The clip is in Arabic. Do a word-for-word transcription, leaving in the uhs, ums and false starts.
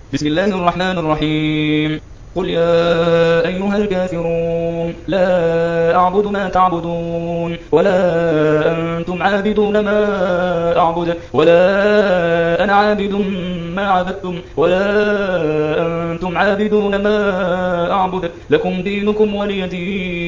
بسم الله الرحمن الرحيم. قل يا أيها الكافرون لا أعبد ما تعبدون ولا أنتم عابدون ما أعبد ولا أنا عابد ما عبدتم ولا أنتم عابدون ما أعبد لكم دينكم ولي دين.